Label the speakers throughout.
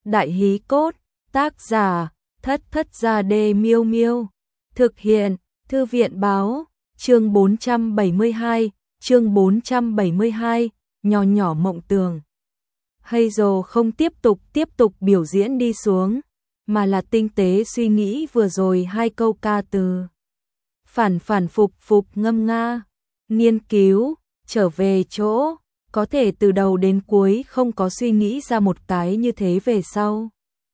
Speaker 1: Đại hí cốt, tác giả, Thất Thất Gia Đê Miêu Miêu. Thực hiện, Thư viện báo, chương 472, nhỏ nhỏ mộng tường. Hazel không tiếp tục biểu diễn đi xuống, mà là tinh tế suy nghĩ vừa rồi hai câu ca từ. Phản phục ngâm nga, nghiên cứu, trở về chỗ, có thể từ đầu đến cuối không có suy nghĩ ra một cái như thế về sau.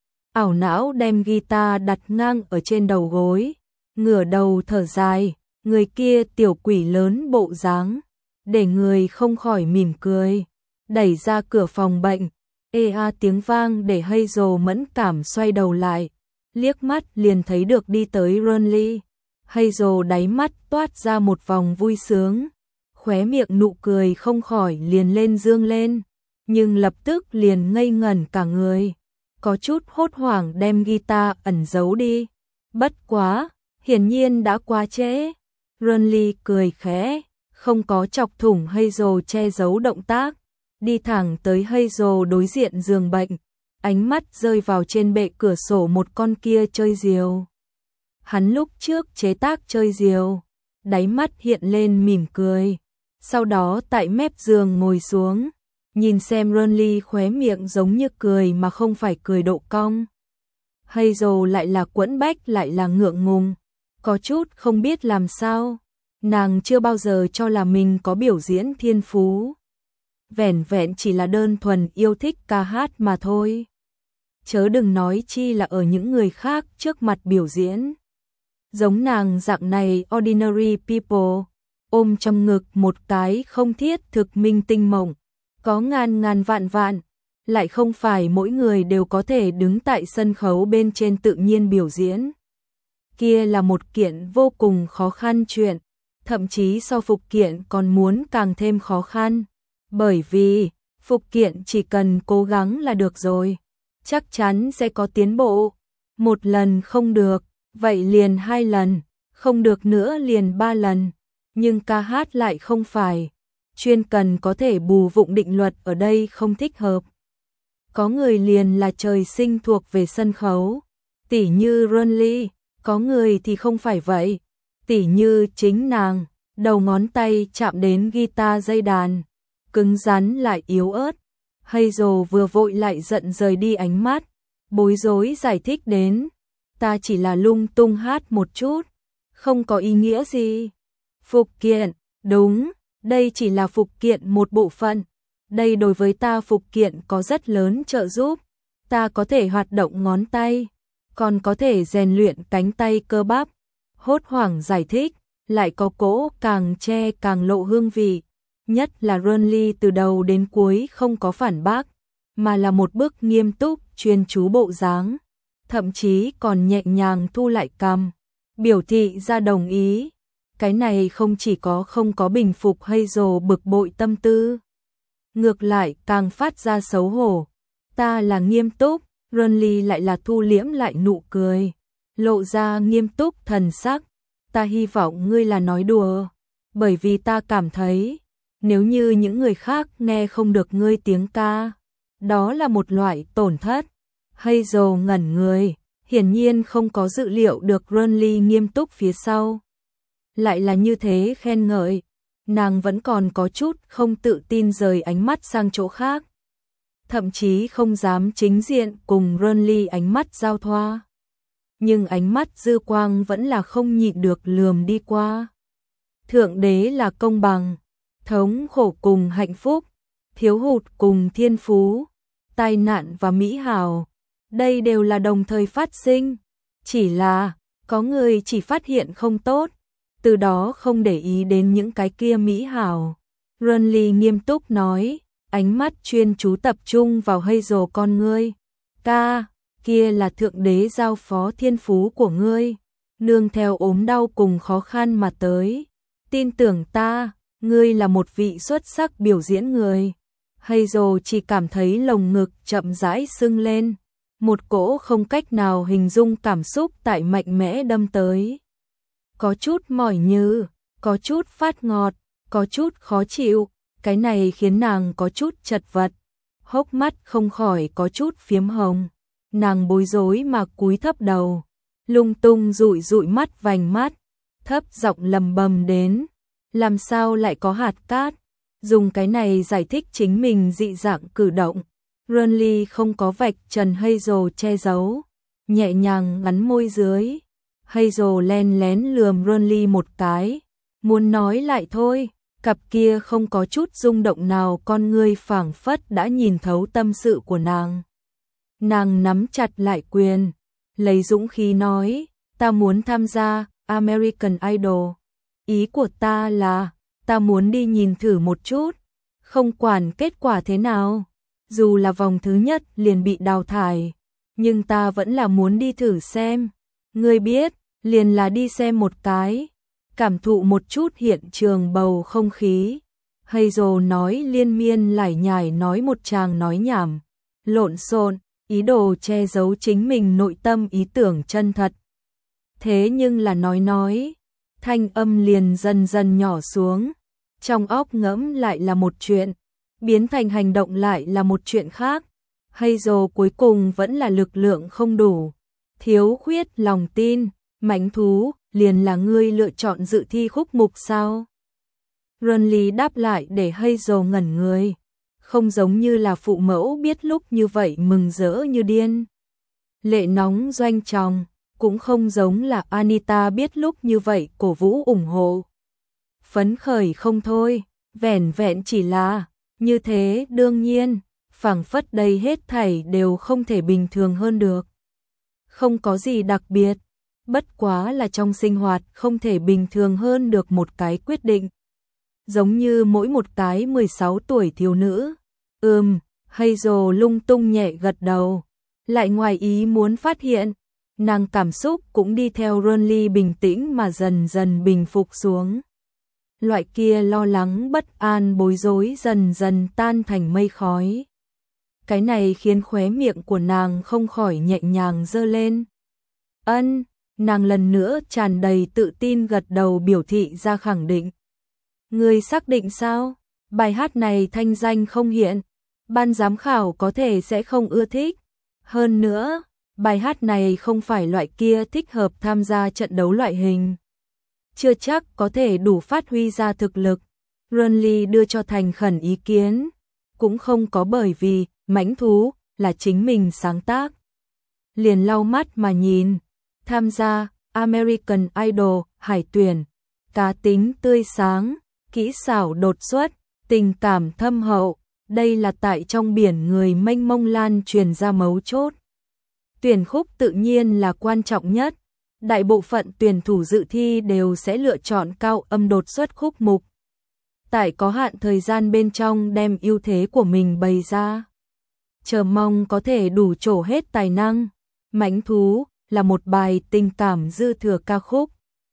Speaker 1: Ảo não đem guitar đặt ngang ở trên đầu gối, ngửa đầu thở dài, người kia tiểu quỷ lớn bộ dáng, để người không khỏi mỉm cười. Đẩy ra cửa phòng bệnh, tiếng vang để Hazel mẫn cảm xoay đầu lại, liếc mắt liền thấy được đi tới Ronly. Hazel đáy mắt toát ra một vòng vui sướng, khóe miệng nụ cười không khỏi liền lên dương lên, nhưng lập tức liền ngây ngẩn cả người, có chút hốt hoảng đem guitar ẩn giấu đi. Bất quá, hiển nhiên đã quá trễ. Ronly cười khẽ, không có chọc thủng Hazel che giấu động tác, đi thẳng tới Hazel đối diện giường bệnh, ánh mắt rơi vào trên bệ cửa sổ một con kia chơi diều. Hắn lúc trước chế tác chơi diều, đáy mắt hiện lên mỉm cười, sau đó tại mép giường ngồi xuống, nhìn xem Ronly khóe miệng giống như cười mà không phải cười độ cong. Hazel lại là quẫn bách lại là ngượng ngùng, có chút không biết làm sao, nàng chưa bao giờ cho là mình có biểu diễn thiên phú. Vẻn vẹn chỉ là đơn thuần yêu thích ca hát mà thôi. Chớ đừng nói chi là ở những người khác trước mặt biểu diễn. Giống nàng dạng này ordinary people, ôm trong ngực một cái không thiết thực minh tinh mộng, có ngàn vạn, lại không phải mỗi người đều có thể đứng tại sân khấu bên trên tự nhiên biểu diễn. Kia là một kiện vô cùng khó khăn chuyện, thậm chí so phục kiện còn muốn càng thêm khó khăn. Bởi vì, phục kiện chỉ cần cố gắng là được rồi, chắc chắn sẽ có tiến bộ. Một lần không được, vậy liền 2 lần, không được nữa liền 3 lần. Nhưng ca hát lại không phải, chuyên cần có thể bù vụng định luật ở đây không thích hợp. Có người liền là trời sinh thuộc về sân khấu, tỉ như Ronly, có người thì không phải vậy, tỉ như chính nàng, đầu ngón tay chạm đến guitar dây đàn, cứng rắn lại yếu ớt. Hazel vừa vội lại giận rời đi ánh mắt, bối rối giải thích đến, ta chỉ là lung tung hát một chút, không có ý nghĩa gì. Phục kiện, đúng, đây chỉ là phục kiện một bộ phận, đây đối với ta phục kiện có rất lớn trợ giúp, ta có thể hoạt động ngón tay, còn có thể rèn luyện cánh tay cơ bắp. Hốt hoảng giải thích, lại có cỗ càng che càng lộ hương vị. Nhất là Ronly từ đầu đến cuối không có phản bác, mà là một bức nghiêm túc, chuyên chú bộ dáng, thậm chí còn nhẹ nhàng thu lại cằm, biểu thị ra đồng ý. Cái này không chỉ không có bình phục Hazel bực bội tâm tư, ngược lại càng phát ra xấu hổ. Ta là nghiêm túc, Ronly lại là thu liễm lại nụ cười, lộ ra nghiêm túc thần sắc. Ta hy vọng ngươi là nói đùa, bởi vì ta cảm thấy, nếu như những người khác nghe không được ngươi tiếng ca, đó là một loại tổn thất. Hazel ngẩn người, hiển nhiên không có dự liệu được Ronly nghiêm túc phía sau lại là như thế khen ngợi, nàng vẫn còn có chút không tự tin rời ánh mắt sang chỗ khác, thậm chí không dám chính diện cùng Ronly ánh mắt giao thoa. Nhưng ánh mắt dư quang vẫn là không nhịn được lườm đi qua. Thượng đế là công bằng, thống khổ cùng hạnh phúc, thiếu hụt cùng thiên phú, tai nạn và mỹ hảo, đây đều là đồng thời phát sinh, chỉ là có người chỉ phát hiện không tốt, từ đó không để ý đến những cái kia mỹ hảo. Ronly nghiêm túc nói, ánh mắt chuyên chú tập trung vào Hazel con ngươi. Ca, kia là thượng đế giao phó thiên phú của ngươi, nương theo ốm đau cùng khó khăn mà tới. Tin tưởng ta, ngươi là một vị xuất sắc biểu diễn người. Hazel chỉ cảm thấy lồng ngực chậm rãi sưng lên, một cỗ không cách nào hình dung cảm xúc tại mạnh mẽ đâm tới. Có chút mỏi như, có chút phát ngọt, có chút khó chịu, cái này khiến nàng có chút chật vật, hốc mắt không khỏi có chút phiếm hồng. Nàng bối rối mà cúi thấp đầu, lung tung dụi dụi mắt vành mắt, thấp giọng lầm bầm đến, làm sao lại có hạt cát, dùng cái này giải thích chính mình dị dạng cử động. Renly không có vạch trần Hazel che giấu, nhẹ nhàng ngắn môi dưới. Hazel len lén lườm Renly một cái, muốn nói lại thôi, cặp kia không có chút rung động nào con ngươi phảng phất đã nhìn thấu tâm sự của nàng. Nàng nắm chặt lại quyền, lấy dũng khí nói, ta muốn tham gia American Idol. Ý của ta là, ta muốn đi nhìn thử một chút, không quản kết quả thế nào. Dù là vòng thứ nhất liền bị đào thải, nhưng ta vẫn là muốn đi thử xem. Ngươi biết, liền là đi xem một cái, cảm thụ một chút hiện trường bầu không khí. Hazel nói liên miên lải nhải nói một tràng nói nhảm, lộn xộn, ý đồ che giấu chính mình nội tâm ý tưởng chân thật. Thế nhưng là nói, thanh âm liền dần dần nhỏ xuống, trong óc ngẫm lại là một chuyện, biến thành hành động lại là một chuyện khác. Hazel cuối cùng vẫn là lực lượng không đủ, thiếu khuyết lòng tin. Mãnh thú, liền là ngươi lựa chọn dự thi khúc mục sao? Renly đáp lại để Hazel ngẩn người, không giống như là phụ mẫu biết lúc như vậy mừng rỡ như điên. Lệ nóng doanh tròng, cũng không giống là Anita biết lúc như vậy cổ vũ ủng hộ. Phấn khởi không thôi, vẻn vẹn chỉ là, như thế đương nhiên, phảng phất đây hết thảy đều không thể bình thường hơn được. Không có gì đặc biệt. Bất quá là trong sinh hoạt không thể bình thường hơn được một cái quyết định. Giống như mỗi một cái 16 tuổi thiếu nữ. Hazel lung tung nhẹ gật đầu. Lại ngoài ý muốn phát hiện, nàng cảm xúc cũng đi theo Renly bình tĩnh mà dần dần bình phục xuống. Loại kia lo lắng bất an bối rối dần dần tan thành mây khói. Cái này khiến khóe miệng của nàng không khỏi nhẹ nhàng giơ lên. Nàng lần nữa tràn đầy tự tin gật đầu biểu thị ra khẳng định. Ngươi xác định sao? Bài hát này thanh danh không hiện, ban giám khảo có thể sẽ không ưa thích. Hơn nữa, bài hát này không phải loại kia thích hợp tham gia trận đấu loại hình. Chưa chắc có thể đủ phát huy ra thực lực. Renly đưa cho thành khẩn ý kiến, cũng không có bởi vì mãnh thú là chính mình sáng tác. Liền lau mắt mà nhìn. Tham gia American Idol hải tuyển, cá tính tươi sáng, kỹ xảo đột xuất, tình cảm thâm hậu, đây là tại trong biển người mênh mông lan truyền ra mấu chốt. Tuyển khúc tự nhiên là quan trọng nhất, đại bộ phận tuyển thủ dự thi đều sẽ lựa chọn cao âm đột xuất khúc mục. Tại có hạn thời gian bên trong đem ưu thế của mình bày ra. Chờ mong có thể đủ trổ hết tài năng. Mãnh thú là một bài tình cảm dư thừa ca khúc.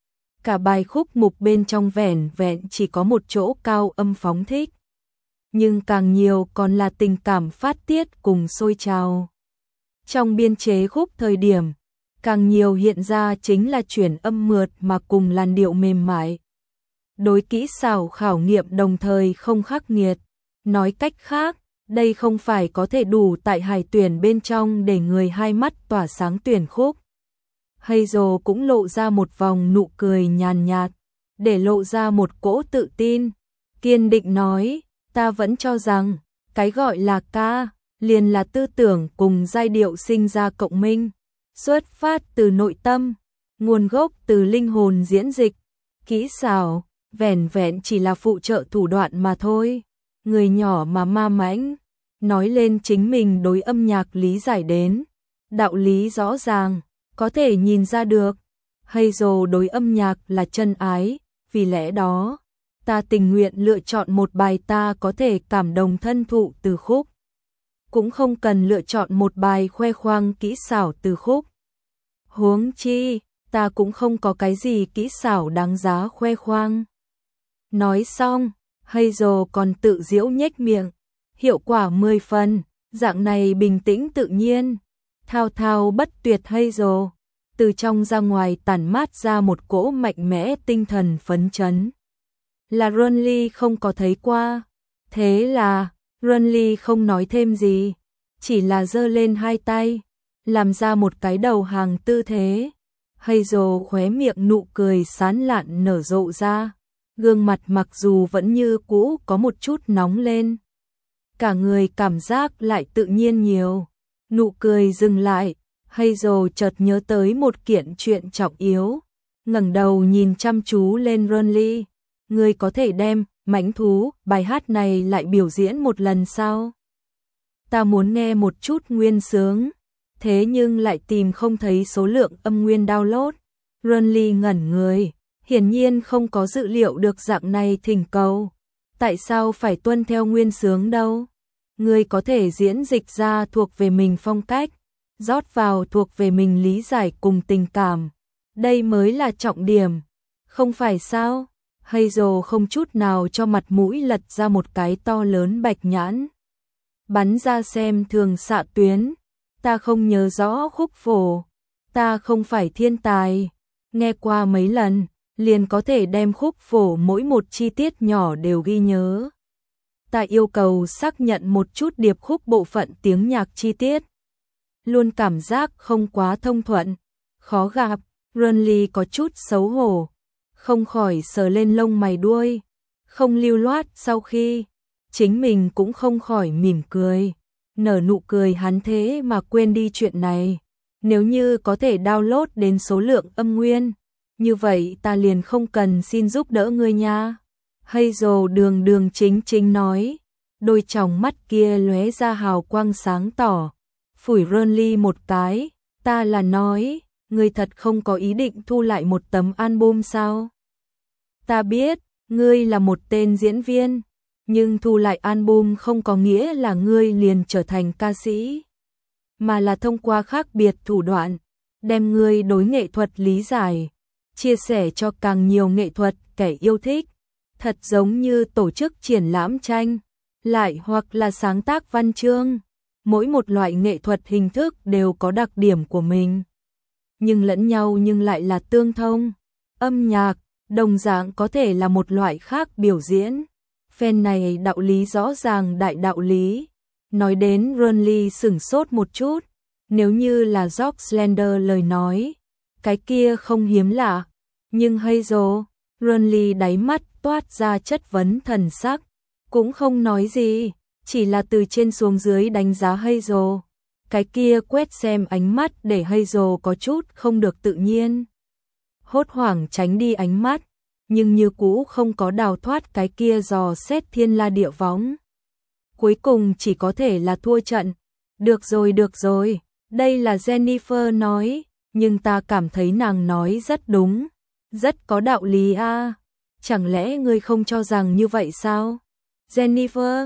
Speaker 1: Cả bài khúc mục bên trong vẻn vẹn chỉ có một chỗ cao âm phóng thích. Nhưng càng nhiều còn là tình cảm phát tiết cùng sôi trào. Trong biên chế khúc thời điểm, càng nhiều hiện ra chính là chuyển âm mượt mà cùng làn điệu mềm mại. Đối kỹ xảo khảo nghiệm đồng thời không khắc nghiệt. Nói cách khác, đây không phải có thể đủ tại hải tuyển bên trong để người hai mắt tỏa sáng tuyển khúc. Hazel cũng lộ ra một vòng nụ cười nhàn nhạt, để lộ ra một cỗ tự tin, kiên định nói, ta vẫn cho rằng, cái gọi là ca, liền là tư tưởng cùng giai điệu sinh ra cộng minh, xuất phát từ nội tâm, nguồn gốc từ linh hồn diễn dịch, kỹ xảo, vẻn vẹn chỉ là phụ trợ thủ đoạn mà thôi. Người nhỏ mà ma mãnh, nói lên chính mình đối âm nhạc lý giải đến, đạo lý rõ ràng, có thể nhìn ra được. Hazel đối âm nhạc là chân ái, vì lẽ đó, ta tình nguyện lựa chọn một bài ta có thể cảm động thân thụ từ khúc. Cũng không cần lựa chọn một bài khoe khoang kỹ xảo từ khúc. Huống chi, ta cũng không có cái gì kỹ xảo đáng giá khoe khoang. Nói xong, Hazel còn tự giễu nhếch miệng, hiệu quả 10 phần, dạng này bình tĩnh tự nhiên, thao thao bất tuyệt Hazel, từ trong ra ngoài tản mát ra một cỗ mạnh mẽ tinh thần phấn chấn. Là Renly không có thấy qua, thế là Renly không nói thêm gì, chỉ là giơ lên hai tay, làm ra một cái đầu hàng tư thế. Hazel khóe miệng nụ cười sán lạn nở rộ ra, gương mặt mặc dù vẫn như cũ có một chút nóng lên. Cả người cảm giác lại tự nhiên nhiều. Nụ cười dừng lại, Hazel chợt nhớ tới một kiện chuyện trọng yếu, ngẩng đầu nhìn chăm chú lên Ronly. Ngươi có thể đem Mãnh Thú bài hát này lại biểu diễn một lần sao? Ta muốn nghe một chút nguyên sướng. Thế nhưng lại tìm không thấy số lượng âm nguyên download. Ronly ngẩn người, hiển nhiên không có dự liệu được dạng này thỉnh cầu. Tại sao phải tuân theo nguyên sướng đâu? Ngươi có thể diễn dịch ra thuộc về mình phong cách, rót vào thuộc về mình lý giải cùng tình cảm. Đây mới là trọng điểm, không phải sao? Hazel không chút nào cho mặt mũi lật ra một cái to lớn bạch nhãn. Bắn ra xem thường xạ tuyến. Ta không nhớ rõ khúc phổ, ta không phải thiên tài, nghe qua mấy lần, liền có thể đem khúc phổ mỗi một chi tiết nhỏ đều ghi nhớ. Ta yêu cầu xác nhận một chút điệp khúc bộ phận tiếng nhạc chi tiết. Luôn cảm giác không quá thông thuận, khó gặp. Ronly có chút xấu hổ, không khỏi sờ lên lông mày đuôi, không lưu loát. Sau khi chính mình cũng không khỏi mỉm cười, nở nụ cười. Hắn thế mà quên đi chuyện này. Nếu như có thể download đến số lượng âm nguyên, như vậy ta liền không cần xin giúp đỡ ngươi nha. Hazel đường đường chính chính nói, đôi tròng mắt kia lóe ra hào quang sáng tỏ, phủi Ronly một cái. Ta là nói, ngươi thật không có ý định thu lại một tấm album sao? Ta biết, ngươi là một tên diễn viên, nhưng thu lại album không có nghĩa là ngươi liền trở thành ca sĩ, mà là thông qua khác biệt thủ đoạn, đem ngươi đối nghệ thuật lý giải, chia sẻ cho càng nhiều nghệ thuật kẻ yêu thích, thật giống như tổ chức triển lãm tranh, lại hoặc là sáng tác văn chương. Mỗi một loại nghệ thuật hình thức đều có đặc điểm của mình, nhưng lẫn nhau nhưng lại là tương thông. Âm nhạc, đồng dạng có thể là một loại khác biểu diễn. Phen này đạo lý rõ ràng đại đạo lý. Nói đến Ronly sửng sốt một chút, nếu như là George Slender lời nói, cái kia không hiếm lạ, nhưng Hazel, Ronly đáy mắt toát ra chất vấn thần sắc, cũng không nói gì, chỉ là từ trên xuống dưới đánh giá Hazel. Cái kia quét xem ánh mắt để Hazel có chút không được tự nhiên, hốt hoảng tránh đi ánh mắt, nhưng như cũ không có đào thoát cái kia dò xét thiên la địa võng. Cuối cùng chỉ có thể là thua trận. Được rồi, đây là Jennifer nói, nhưng ta cảm thấy nàng nói rất đúng, rất có đạo lý a. Chẳng lẽ ngươi không cho rằng như vậy sao? Jennifer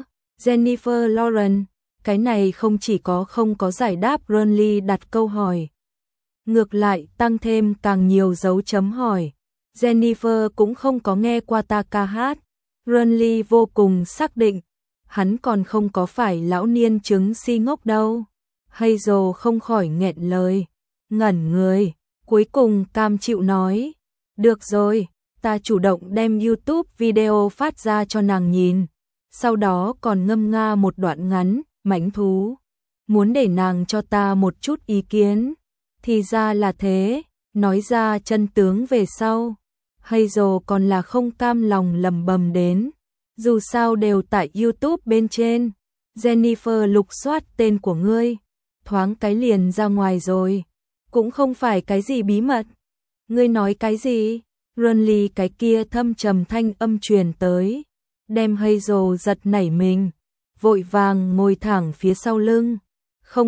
Speaker 1: Lawrence, cái này không chỉ có không có giải đáp Ronly đặt câu hỏi, ngược lại tăng thêm càng nhiều dấu chấm hỏi. Jennifer cũng không có nghe qua ta ca hát. Ronly vô cùng xác định, hắn còn không có phải lão niên chứng si ngốc đâu. Hazel không khỏi nghẹn lời, ngẩn người, cuối cùng cam chịu nói, được rồi, ta chủ động đem YouTube video phát ra cho nàng nhìn, sau đó còn ngâm nga một đoạn ngắn, Mãnh Thú, muốn để nàng cho ta một chút ý kiến. Thì ra là thế, nói ra chân tướng về sau, Hazel còn là không cam lòng lầm bầm đến, dù sao đều tại YouTube bên trên. Jennifer lục soát tên của ngươi, thoáng cái liền ra ngoài rồi, cũng không phải cái gì bí mật. Ngươi nói cái gì? Ronly cái kia thâm trầm thanh âm truyền tới, đem Hazel giật nảy mình, vội vàng ngồi thẳng phía sau lưng. Không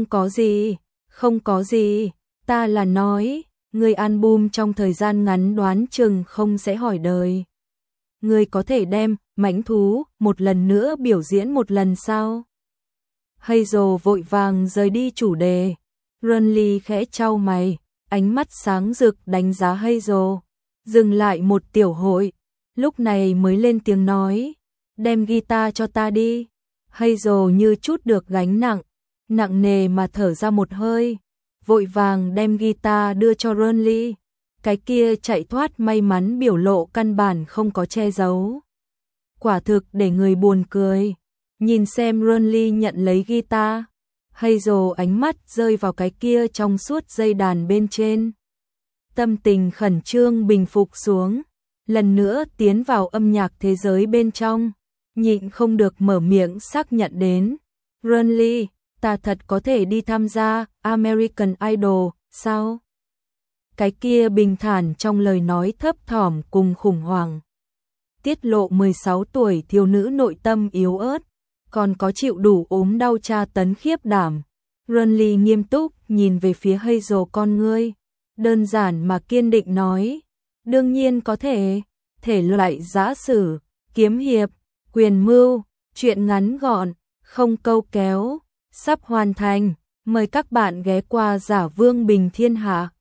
Speaker 1: có gì, ta là nói, ngươi album trong thời gian ngắn đoán chừng không sẽ hỏi đời. Ngươi có thể đem Mãnh Thú một lần nữa biểu diễn một lần sao? Hazel vội vàng rời đi chủ đề. Ronly khẽ chau mày, ánh mắt sáng rực đánh giá Hazel, dừng lại một tiểu hội, lúc này mới lên tiếng nói, đem guitar cho ta đi. Hazel như chút được gánh nặng, nặng nề mà thở ra một hơi, vội vàng đem guitar đưa cho Ronly. Cái kia chạy thoát may mắn biểu lộ căn bản không có che giấu, quả thực để người buồn cười. Nhìn xem Ronly nhận lấy guitar, Hazel ánh mắt rơi vào cái kia trong suốt dây đàn bên trên. Tâm tình khẩn trương bình phục xuống, lần nữa tiến vào âm nhạc thế giới bên trong, nhịn không được mở miệng xác nhận đến. Renly, ta thật có thể đi tham gia American Idol, sao? Cái kia bình thản trong lời nói thấp thỏm cùng khủng hoảng. Tiết lộ 16 tuổi thiếu nữ nội tâm yếu ớt, còn có chịu đủ ốm đau tra tấn khiếp đảm. Renly nghiêm túc nhìn về phía Hazel con ngươi, đơn giản mà kiên định nói, đương nhiên có thể, thể loại giã sử, kiếm hiệp, quyền mưu, truyện ngắn gọn, không câu kéo, sắp hoàn thành, mời các bạn ghé qua Giả Vương Bình Thiên Hạ.